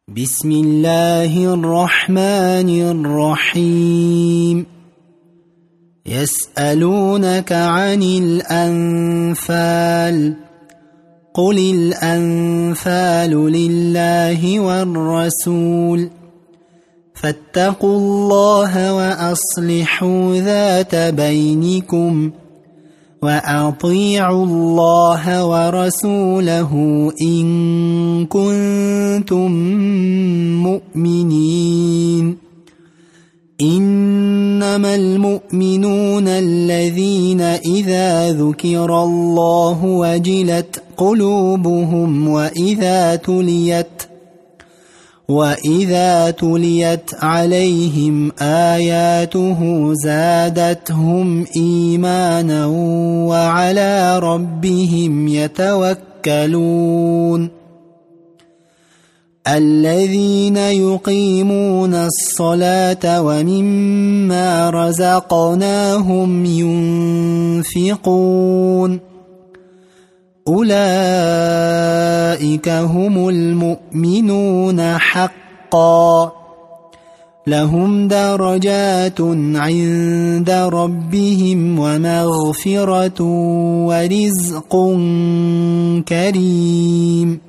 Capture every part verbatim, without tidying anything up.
بسم الله الرحمن الرحيم يسألونك عن الأنفال قل الأنفال لله والرسول فاتقوا الله وأصلحوا ذات بينكم وأطيعوا الله ورسوله إن كنتم مؤمنين إنما المؤمنون الذين إذا ذكر الله وجلت قلوبهم وإذا تليت وإذا تليت عليهم آياته زادتهم إيمانا وعلى ربهم يتوكلون الذين يقيمون الصلاة ومما رزقناهم ينفقون أولئك هم المؤمنون حقا لهم درجات عند ربهم ومغفرة ورزق كريم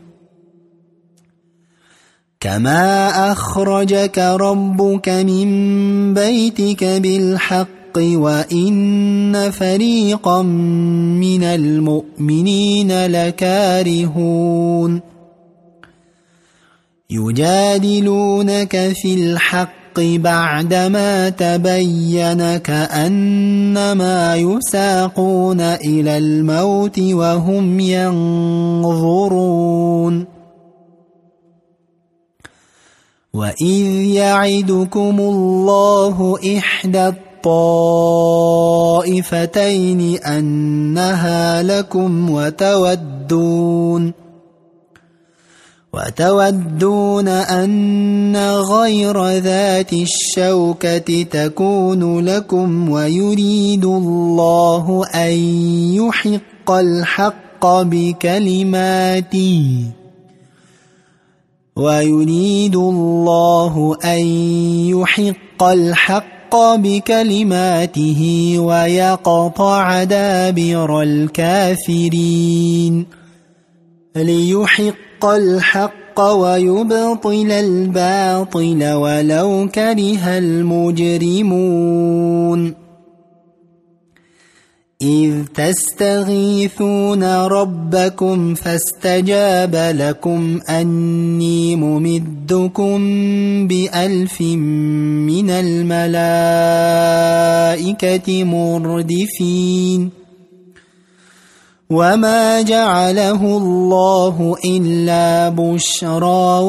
كما أخرجك ربك من بيتك بالحق وإن فريقا من المؤمنين لكارهون يجادلونك في الحق بعدما تبين كأنما يساقون إلى الموت وهم ينظرون وإذ يعدكم الله إحدى الطائفتين أنها لكم وتودون وتودون أن غير ذات الشوكة تكون لكم ويريد الله أن يحق الحق بكلماته ويريد الله أن يحق الحق بكلماته ويقطع دابر الكافرين ليحق الحق ويبطل الباطل ولو كره المجرمون إذ تستغيثون ربكم فاستجاب لكم أني ممدكم بألف من الملائكة مردفين وما جعله الله إلا بشرى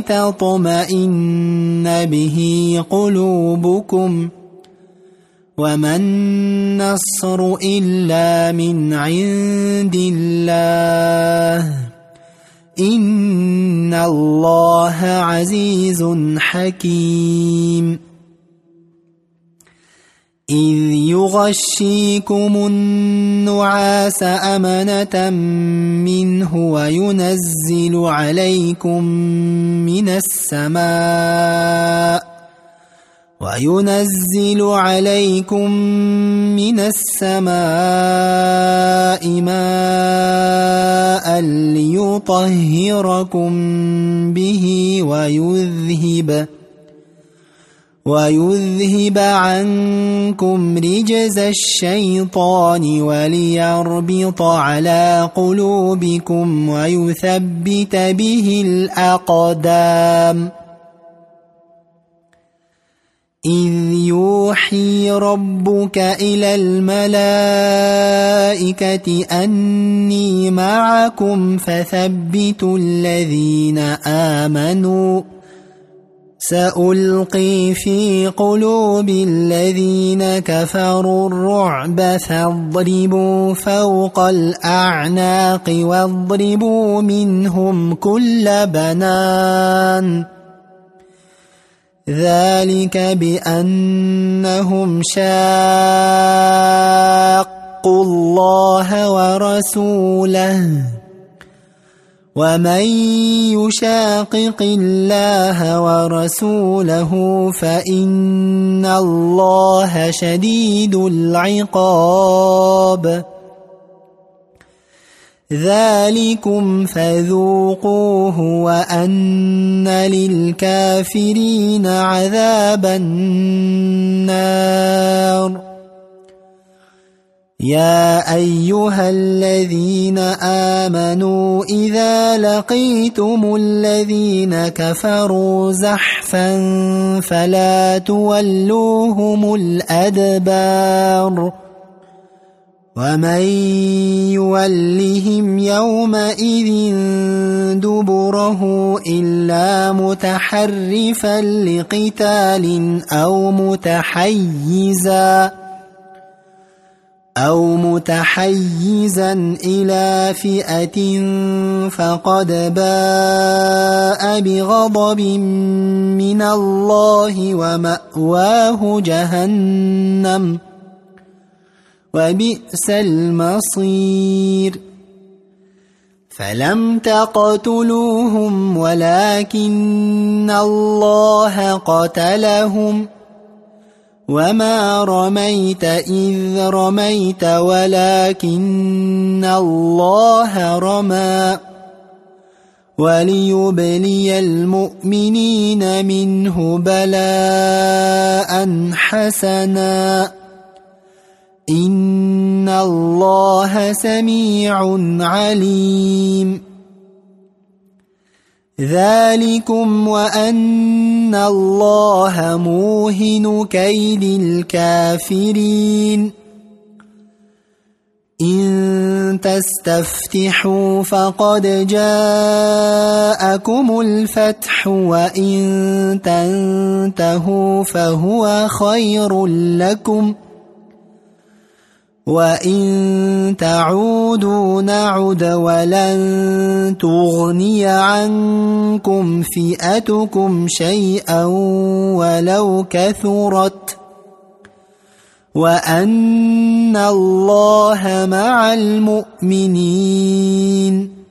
ولتطمئن به قلوبكم وما النصر إلا من عند الله إن الله عزيز حكيم إذ يغشيكم النعاس أمنة منه وينزل عليكم من السماء وينزل عليكم من السماء ماء ليطهركم به ويذهب ويذهب عنكم رجز الشيطان وليربط على قلوبكم ويثبت به الأقدام إذ يوحي ربك إلى الملائكة أني معكم فثبتوا الذين آمنوا سألقي في قلوب الذين كفروا الرعب فاضربوا فوق الأعناق واضربوا منهم كل بنان ذلك بأنهم شاقوا الله ورسوله ومن يشاقق الله ورسوله فإن الله شديد العقاب ذلكم فذوقوه وأن للكافرين عذاب النار يا أيها الذين آمنوا إذا لقيتم الذين كفروا زحفا فلا تولوهم الأدبار ومن يولهم يومئذ دبره إلا متحرفا لقتال أو متحيزا أو متحيزا إلى فئة فقد باء بغضب من الله ومأواه جهنم وبئس المصير فلم تقتلوهم ولكن الله قتلهم وما رميت إذ رميت ولكن الله رمى وليبلي المؤمنين منه بلاء حسنا إن الله سميع عليم ذلكم وأن الله موهن كيد الكافرين إن تستفتحوا فقد جاءكم الفتح وإن تنتهوا فهو خير لكم وإن تعودوا نعد ولن تغني عنكم فئتكم شيئا ولو كثرت وأن الله مع المؤمنين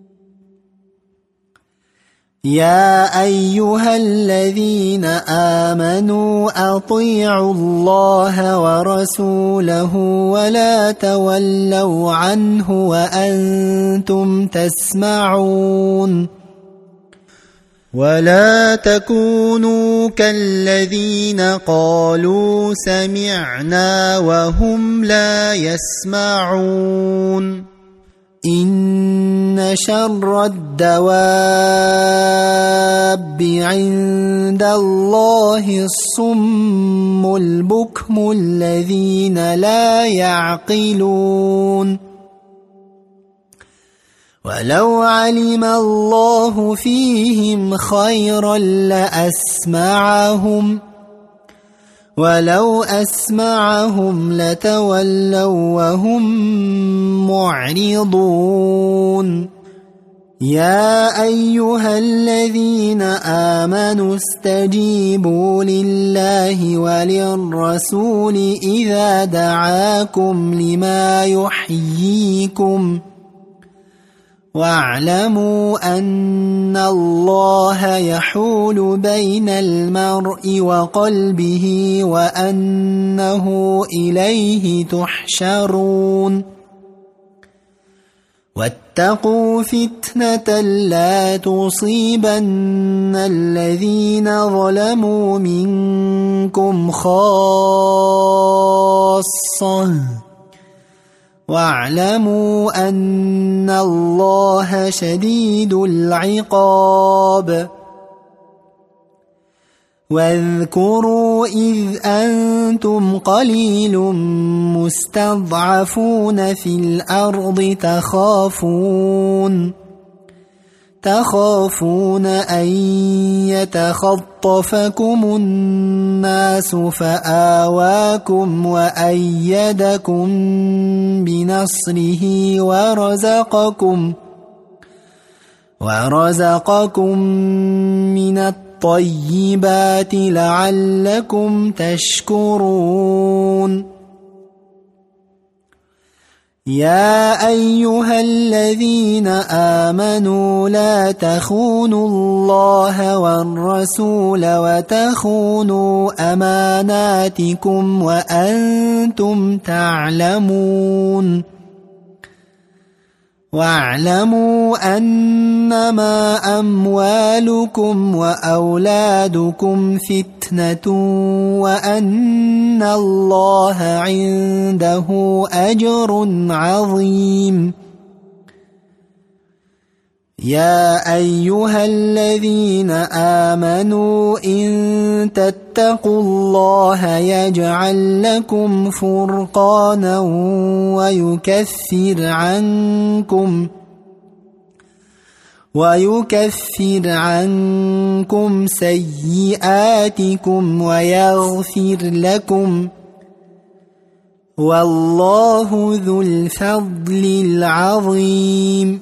يا أيها الذين آمنوا أطيعوا الله ورسوله ولا تولوا عنه وأنتم تسمعون ولا تكونوا كالذين قالوا سمعنا وهم لا يسمعون إن شر الدواب عند الله الصم البكم الذين لا يعقلون ولو علم الله فيهم خيرا لأسمعهم ولو أسمعهم لتولوا وهم معرضون يا أيها الذين آمنوا استجيبوا لله وللرسول إذا دعاكم لما يحييكم واعلموا أن الله يحول بين المرء وقلبه وأنه إليه تحشرون واتقوا فتنة لا تصيبن الذين ظلموا منكم خاصة واعلموا أن الله شديد العقاب واذكروا إذ أنتم قليل مستضعفون في الأرض تخافون تخافون أن يتخطفكم الناس فآواكم وأيدكم بنصره ورزقكم ورزقكم من الطيبات لعلكم تشكرون يا أيها الذين آمنوا لا تخونوا الله والرسول وتخونوا أماناتكم وأنتم تعلمون واعلموا أنما أموالكم وأولادكم فتنة وأن الله عنده أجر عظيم يا أيها الذين آمنوا إن تتقوا الله يجعل لكم فرقانا ويكفر عنكم ويكفر عنكم سيئاتكم ويغفر لكم والله ذو الفضل العظيم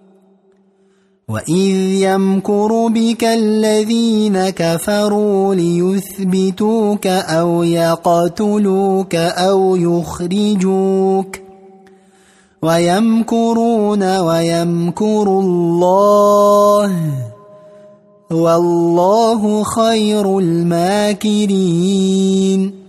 وإذ يمكر بك الذين كفروا ليثبتوك أو يقتلوك أو يخرجوك ويمكرون ويمكر الله والله خير الماكرين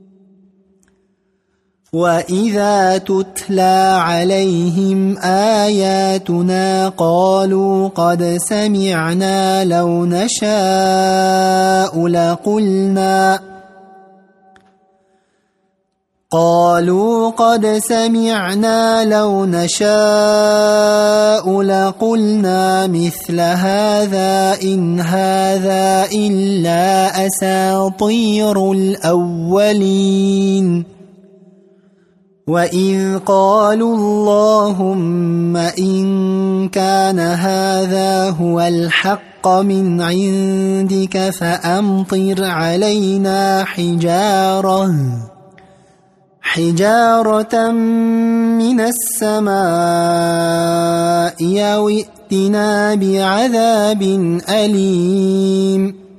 وإذا تتلى عليهم آياتنا قالوا قد سمعنا لو نشاء لقلنا قالوا قد سمعنا لو نشاء لقلنا مثل هذا إن هذا إلا أساطير الأولين وإذ قالوا اللهم إن كان هذا هو الحق من عندك فأمطر علينا حجارة حجارة من السماء أو ائتنا بعذاب أليم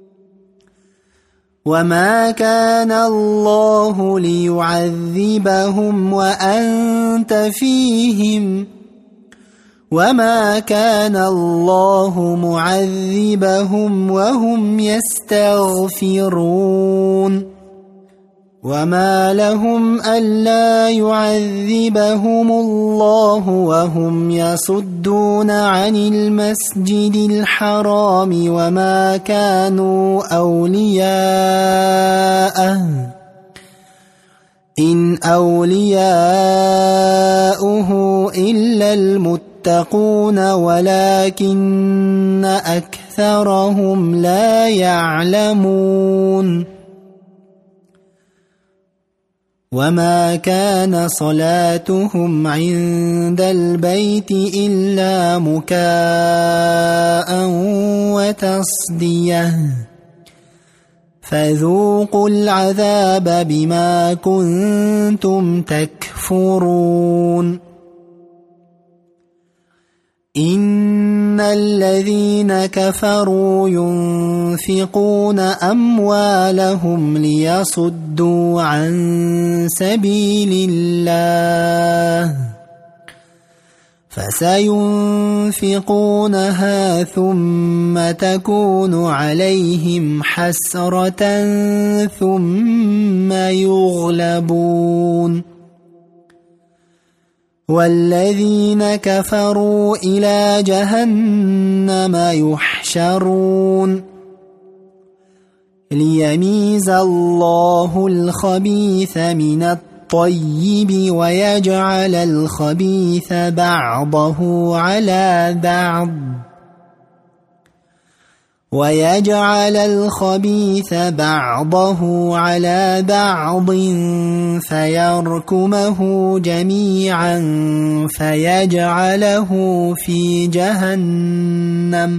وما كان الله ليعذبهم وأنت فيهم وما كان الله معذبهم وهم يستغفرون وما لهم ألا يعذبهم الله وهم يصدون عن المسجد الحرام وما كانوا أولياءه إن أولياؤه إلا المتقون ولكن أكثرهم لا يعلمون وما كان صلاتهم عند البيت إلا مكاء وتصدية فذوقوا العذاب بما كنتم تكفرون إن الذين كفروا ينفقون أموالهم ليصدوا عن سبيل الله فسينفقونها ثم تكون عليهم حسرة ثم يغلبون والذين كفروا إلى جهنم يحشرون ليميز الله الخبيث من الطيب ويجعل الخبيث بعضه على بعض ويجعل الخبيث بعضه على بعض فيركمه جميعا فيجعله في جهنم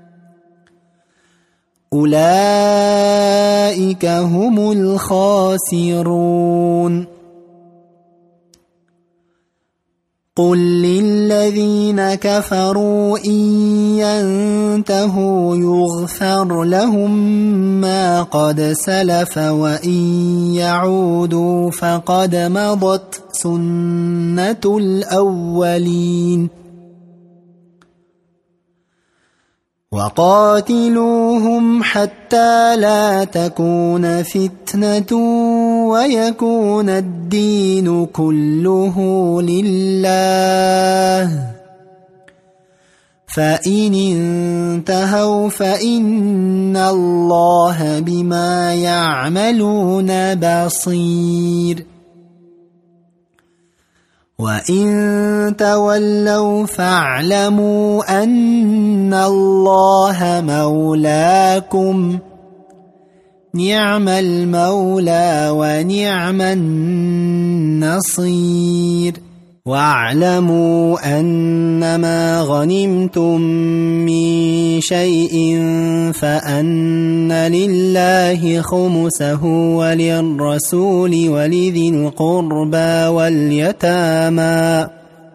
أولئك هم الخاسرون قل للذين كفروا إن ينتهوا يغفر لهم ما قد سلف وإن يعودوا فقد مضت سنة الأولين وقاتلوهم حتى لا تكون فتنة ويكون الدين كله لله فإن انتهوا فإن الله بما يعملون بصير وإن تولوا فاعلموا أن الله مولاكم نعم المولى ونعم النصير واعلموا أنما غنمتم من شيء فأن لله خمسه وللرسول ولذي القربى واليتامى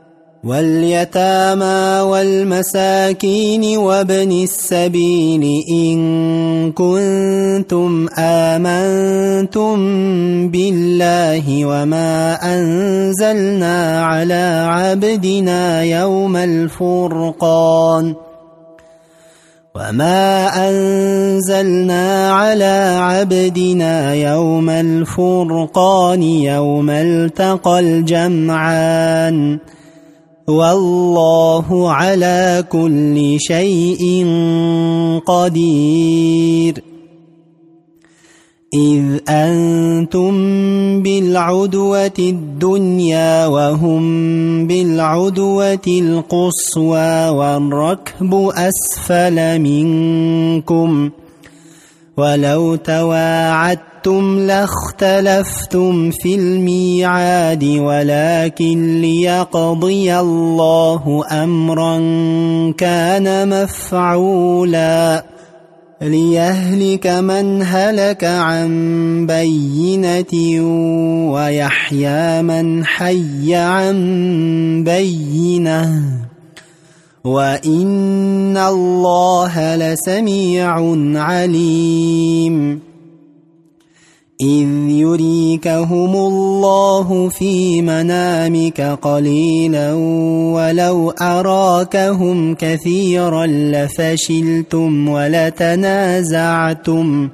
واليتامى والمساكين وابن السبيل إن كنتم آمنتم بالله وما أنزلنا على عبدنا يوم الفرقان وما أنزلنا على عبدنا يوم الفرقان يوم التقى الجمعان والله على كل شيء قدير إذ أنتم بالعدوة الدنيا وهم بالعدوة القصوى والركب أسفل منكم ولو تواعدتم لاختلفتم في الميعاد ولكن ليقضي الله أمرا كان مفعولا ليهلك من هلك عن بينة ويحيى من حي عن بينة وإن الله لسميع عليم إذ يريكهم الله في منامك قليلا ولو أراكهم كثيرا لفشلتم ولتنازعتم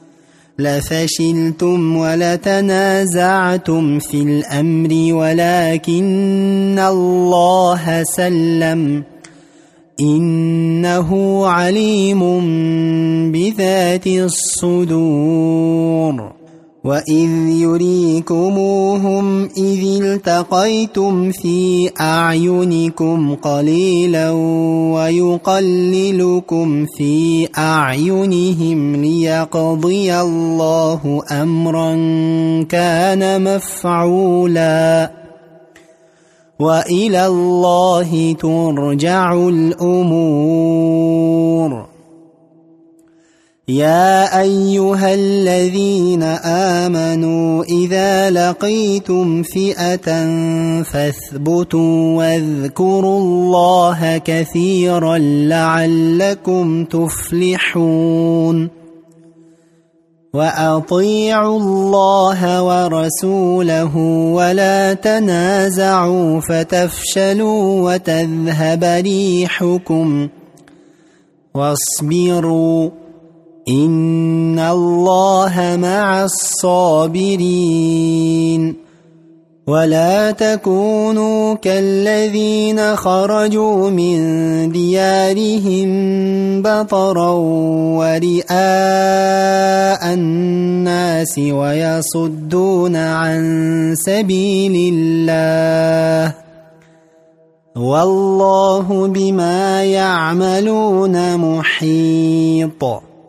لفشلتم ولتنازعتم في الأمر ولكن الله سلم إنه عليم بذات الصدور وإذ يريكموهم إذ التقيتم في أعينكم قليلا ويقللكم في أعينهم ليقضي الله أمرا كان مفعولا وإلى الله ترجع الأمور يا أيها الذين آمنوا إذا لقيتم فئة فاثبتوا واذكروا الله كثيرا لعلكم تفلحون وأطيعوا الله ورسوله ولا تنازعوا فتفشلوا وتذهب ريحكم واصبروا إن الله مع الصابرين ولا تكونوا كالذين خرجوا من ديارهم بطرا ورئاء الناس ويصدون عن سبيل الله والله بما يعملون محيط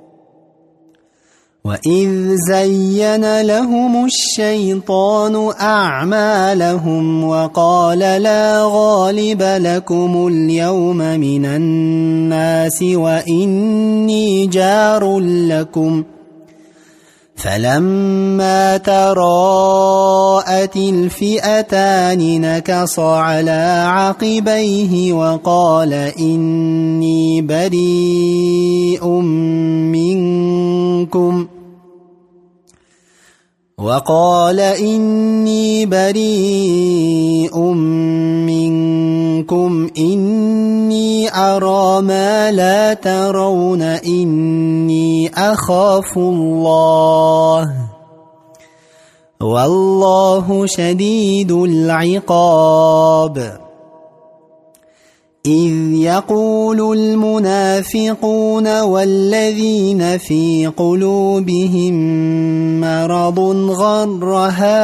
وإذ زين لهم الشيطان أعمالهم وقال لا غالب لكم اليوم من الناس وإني جار لكم فلما تراءت الفئتان نكص على عقبيه وقال إني بريء منكم وقال إني بريء منكم إني أرى ما لا ترون إني أخاف الله والله شديد العقاب إذ يقول المنافقون والذين في قلوبهم مرض غر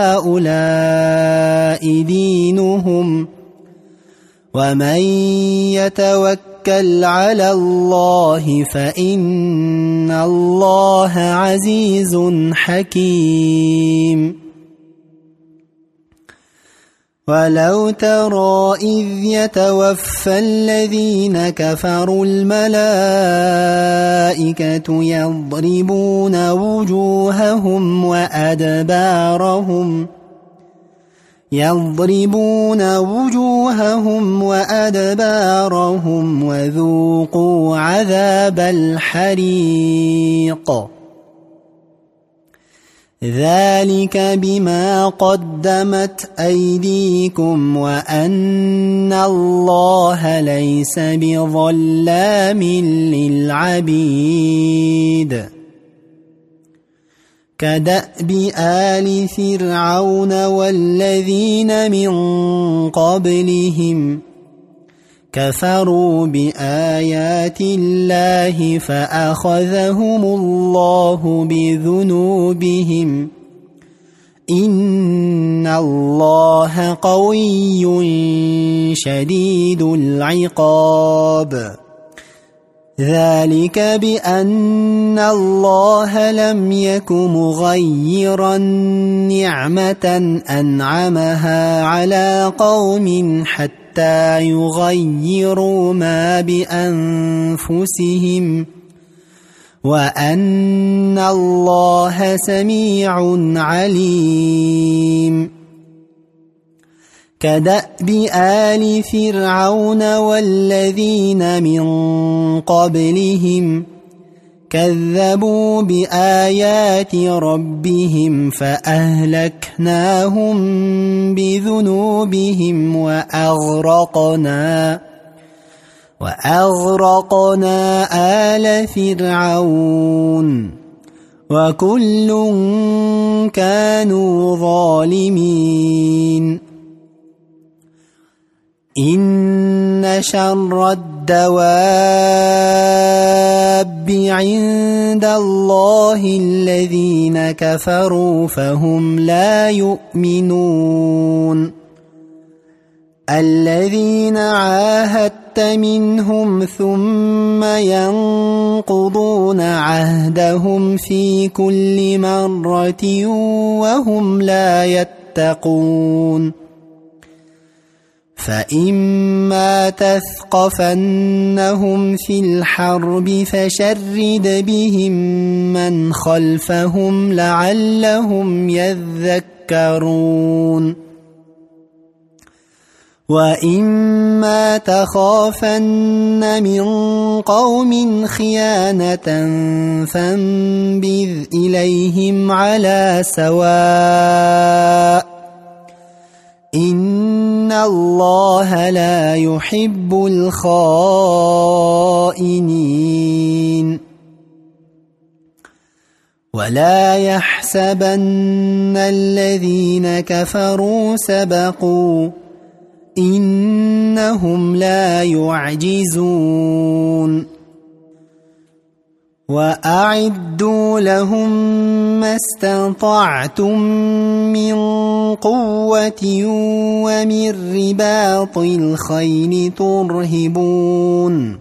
هؤلاء دينهم ومن يتوكل على الله فإن الله عزيز حكيم ولو ترى إذ يتوفى الذين كفروا الملائكة يضربون وجوههم وأدبارهم يضربون وجوههم وأدبارهم وذوقوا عذاب الحريق ذلك بما قدمت أيديكم وأن الله ليس بظلام للعبيد كدأب آل فرعون والذين من قبلهم كفروا بآيات الله فأخذهم الله بذنوبهم إن الله قوي شديد العقاب ذلك بأن الله لم يك مغيرا نعمة أنعمها على قوم حتى يغيروا ما بأنفسهم وأن الله سميع عليم كدأب آل فرعون والذين من قبلهم كذبوا بآيات ربهم فأهلكناهم بذنوبهم وأغرقنا وأغرقنا آل فرعون وكل كانوا ظالمين إن شر الدواب عند الله الذين كفروا فهم لا يؤمنون الذين عاهدت منهم ثم ينقضون عهدهم في كل مرة وهم لا يتقون فإما تثقفنهم في الحرب فشرد بهم من خلفهم لعلهم يذكرون وإما تخافن من قوم خيانة فانبذ إليهم على سواء إن الله لا يحب الخائنين ولا يحسبن الذين كفروا سبقوا إنهم لا يعجزون وأعدوا لهم ما استطعتم من قوة ومن رباط الخيل ترهبون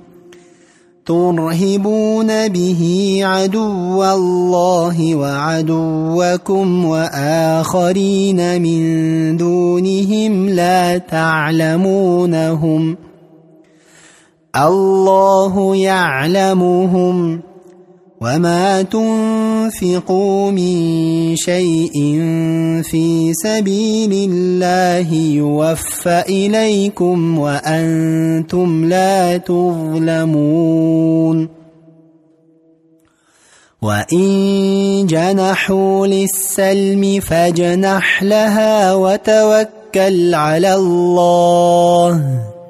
ترهبون به عدو الله وعدوكم وآخرين من دونهم لا تعلمونهم الله يعلمهم وما تنفقوا من شيء في سبيل الله يوفى إليكم وأنتم لا تظلمون وإن جنحوا للسلم فاجنح لها وتوكل على الله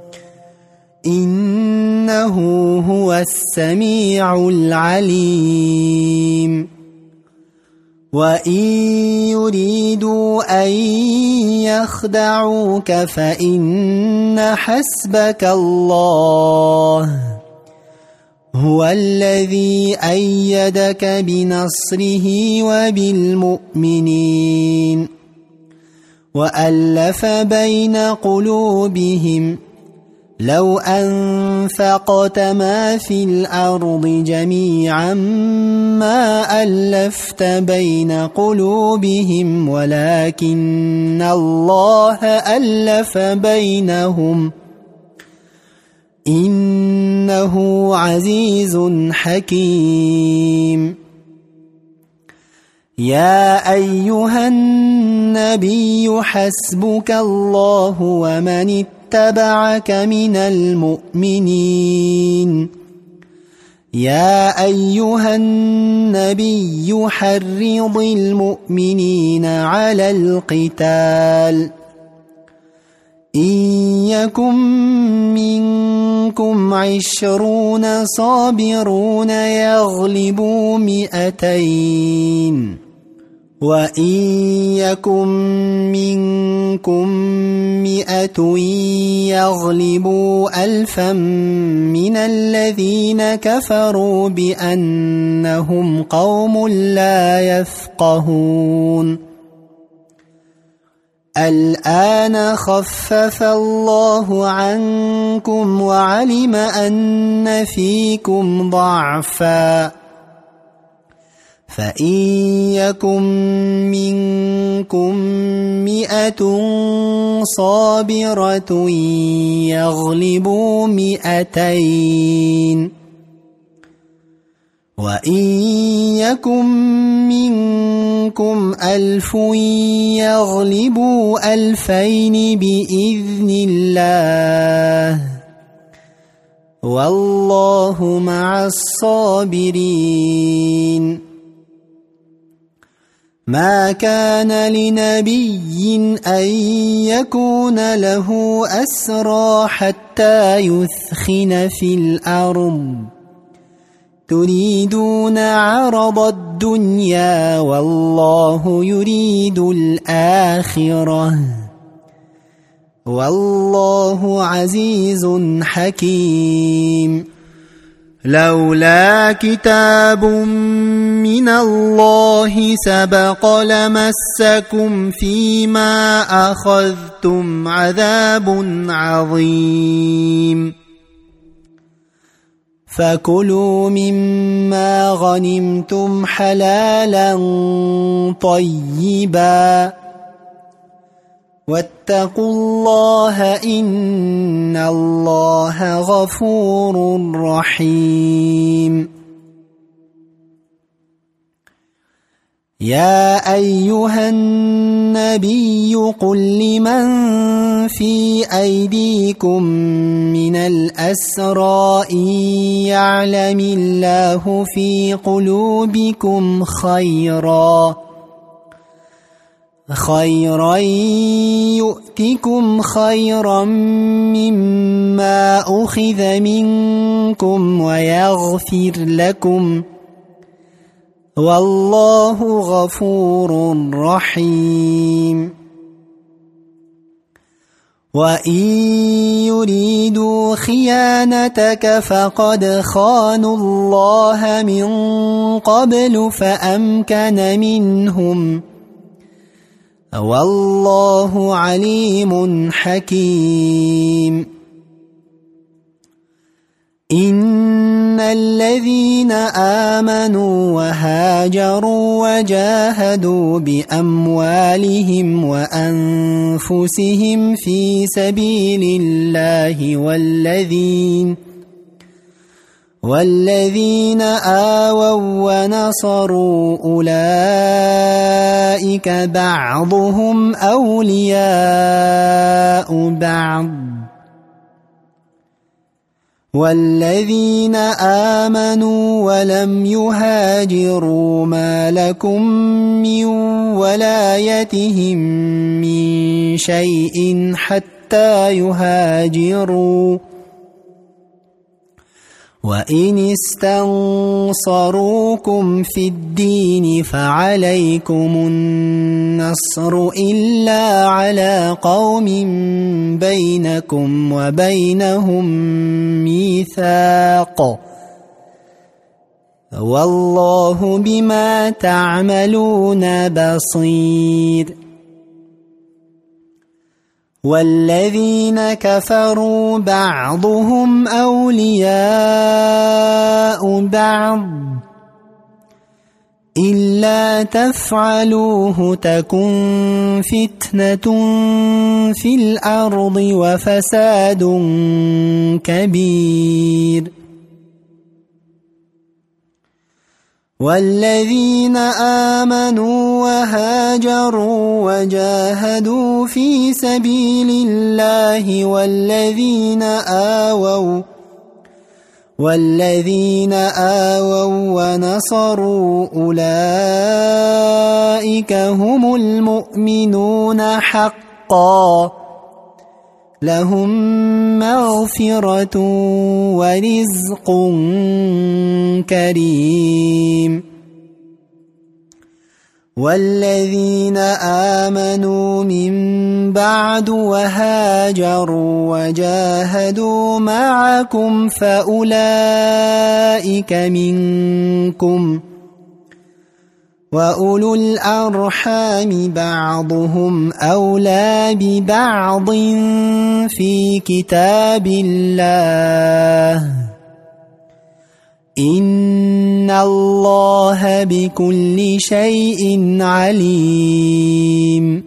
إنه هو السميع العليم وإن يريدوا أن يخدعوك فإن حسبك الله هو الذي أيدك بنصره وبالمؤمنين وألف بين قلوبهم لو أنفقت ما في الأرض جميعا ما ألفت بين قلوبهم ولكن الله ألف بينهم إنه عزيز حكيم يا أيها النبي حسبك الله ومن اتبعك من المؤمنين يا أيها النبي حرض المؤمنين على القتال إن يكن منكم عشرون صابرون يغلبوا مئتين وإن يكن منكم مئة يغلبوا ألفا من الذين كفروا بأنهم قوم لا يفقهون الآن خفف الله عنكم وعلم أن فيكم ضعفا فإن يكن منكم مئة صابرة يغلبوا مئتين وإن يكن منكم ألف يغلبوا ألفين بإذن الله والله مع الصابرين ما كان لنبي أن يكون له أسرى حتى يثخن في الأرض تريدون عرض الدنيا والله يريد الآخرة والله عزيز حكيم لولا كتاب من الله سبق لمسكم فيما أخذتم عذاب عظيم فكلوا مما غنمتم حلالا طيبا واتقوا الله إن الله غفور رحيم يا أيها النبي قل لمن في أيديكم من الأسرى إن يعلم الله في قلوبكم خيرا خيرا يؤتكم خيرا مما أخذ منكم ويغفر لكم والله غفور رحيم وإن يريدوا خيانتك فقد خانوا الله من قبل فأمكن منهم والله عليم حكيم إن الذين آمنوا وهاجروا وجاهدوا بأموالهم وأنفسهم في سبيل الله والذين والذين آووا ونصروا أولئك بعضهم أولياء بعض والذين آمنوا ولم يهاجروا ما لكم من ولايتهم من شيء حتى يهاجروا وإن استنصروكم في الدين فعليكم النصر إلا على قوم بينكم وبينهم ميثاق والله بما تعملون بصير والذين كفروا بعضهم أولياء بعض إلا تفعلوه تكن فتنة في الأرض وفساد كبير والذين آمنوا وهاجروا وجاهدوا في سبيل الله والذين آووا والذين آووا ونصروا أولئك هم المؤمنون حقا لهم مغفرة ورزق كريم والذين آمنوا من بعد وهاجروا وجاهدوا معكم فأولئك منكم وأولو الأرحام بعضهم أولى ببعض في كتاب الله إن الله بكل شيء عليم